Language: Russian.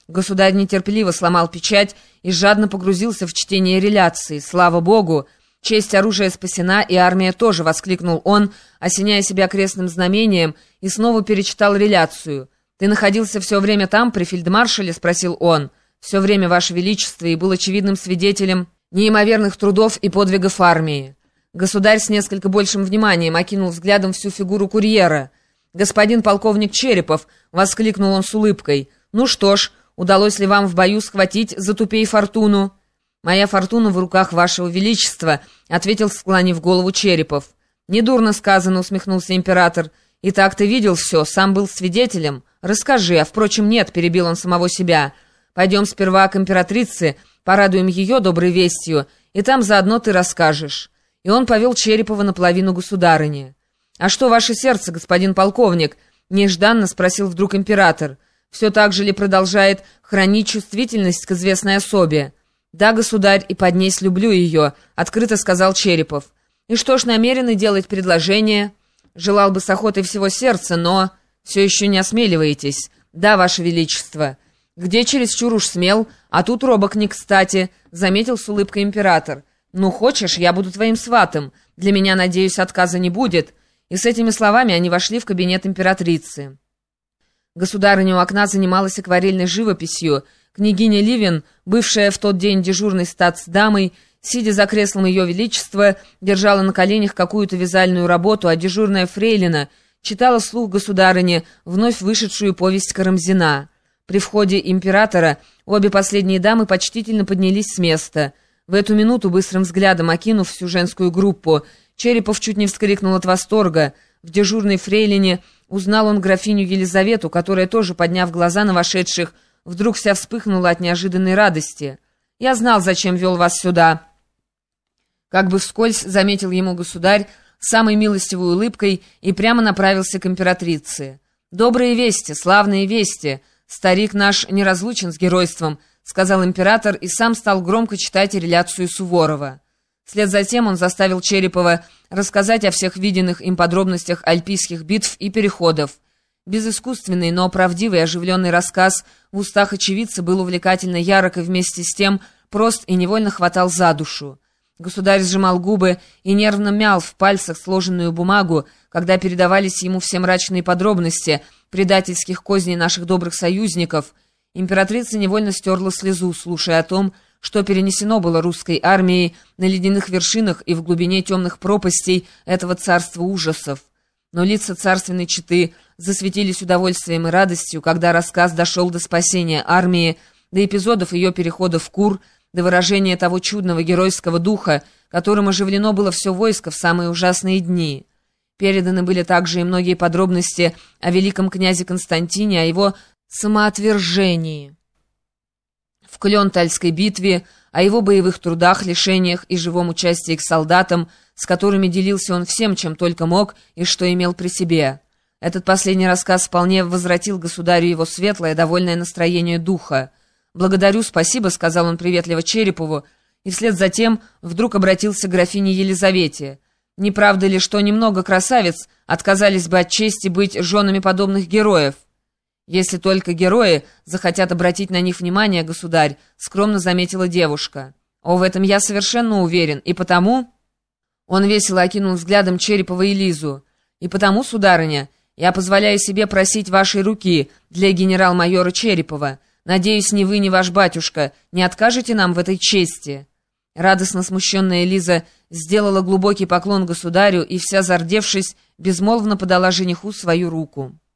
Государь нетерпеливо сломал печать и жадно погрузился в чтение реляции. «Слава Богу! Честь оружия спасена, и армия тоже!» — воскликнул он, осеняя себя крестным знамением, и снова перечитал реляцию. «Ты находился все время там, при фельдмаршале?» — спросил он. «Все время, Ваше Величество, и был очевидным свидетелем неимоверных трудов и подвигов армии». Государь с несколько большим вниманием окинул взглядом всю фигуру курьера. «Господин полковник Черепов!» — воскликнул он с улыбкой. «Ну что ж, удалось ли вам в бою схватить затупей фортуну?» «Моя фортуна в руках Вашего Величества», — ответил, склонив голову, Черепов. «Недурно сказано», — усмехнулся император. «И так ты видел все, сам был свидетелем? Расскажи, а впрочем, нет», — перебил он самого себя. «Пойдем сперва к императрице, порадуем ее доброй вестью, и там заодно ты расскажешь». И он повел Черепова наполовину государыни. «А что ваше сердце, господин полковник?» — нежданно спросил вдруг император. «Все так же ли продолжает хранить чувствительность к известной особе?» «Да, государь, и поднесь люблю ее», — открыто сказал Черепов. «И что ж, намерены делать предложение?» «Желал бы с охотой всего сердца, но...» «Все еще не осмеливаетесь?» «Да, ваше величество». «Где чересчур уж смел, а тут робок не кстати», — заметил с улыбкой император. «Ну, хочешь, я буду твоим сватом. Для меня, надеюсь, отказа не будет». И с этими словами они вошли в кабинет императрицы. Государыня у окна занималась акварельной живописью. Княгиня Ливен, бывшая в тот день дежурной статсдамой, сидя за креслом Ее Величества, держала на коленях какую-то вязальную работу, а дежурная фрейлина читала вслух государыне вновь вышедшую повесть Карамзина. При входе императора обе последние дамы почтительно поднялись с места. В эту минуту, быстрым взглядом окинув всю женскую группу, Черепов чуть не вскрикнул от восторга. В дежурной фрейлине узнал он графиню Елизавету, которая, тоже подняв глаза на вошедших, вдруг вся вспыхнула от неожиданной радости. «Я знал, зачем вел вас сюда», — как бы вскользь заметил ему государь самой милостивой улыбкой и прямо направился к императрице. «Добрые вести, славные вести. Старик наш не разлучен с геройством», — сказал император и сам стал громко читать реляцию Суворова. Вслед за тем он заставил Черепова рассказать о всех виденных им подробностях альпийских битв и переходов. Безыскусственный, но правдивый оживленный рассказ в устах очевидца был увлекательно ярок и вместе с тем прост и невольно хватал за душу. Государь сжимал губы и нервно мял в пальцах сложенную бумагу, когда передавались ему все мрачные подробности предательских козней наших добрых союзников. Императрица невольно стерла слезу, слушая о том, что перенесено было русской армией на ледяных вершинах и в глубине темных пропастей этого царства ужасов. Но лица царственной четы засветились удовольствием и радостью, когда рассказ дошел до спасения армии, до эпизодов ее перехода в Кур, до выражения того чудного геройского духа, которым оживлено было все войско в самые ужасные дни. Переданы были также и многие подробности о великом князе Константине, о его самоотвержении в Клёнтальской битве, о его боевых трудах, лишениях и живом участии к солдатам, с которыми делился он всем, чем только мог и что имел при себе. Этот последний рассказ вполне возвратил государю его светлое, довольное настроение духа. «Благодарю, спасибо», — сказал он приветливо Черепову, и вслед за тем вдруг обратился к графине Елизавете. «Не правда ли, что немного красавиц отказались бы от чести быть женами подобных героев?» «Если только герои захотят обратить на них внимание, государь», — скромно заметила девушка. «О, в этом я совершенно уверен, и потому...» Он весело окинул взглядом Черепова и Лизу. «И потому, сударыня, я позволяю себе просить вашей руки для генерал-майора Черепова. Надеюсь, ни вы, ни ваш батюшка не откажете нам в этой чести». Радостно смущенная Лиза сделала глубокий поклон государю и, вся зардевшись, безмолвно подала жениху свою руку.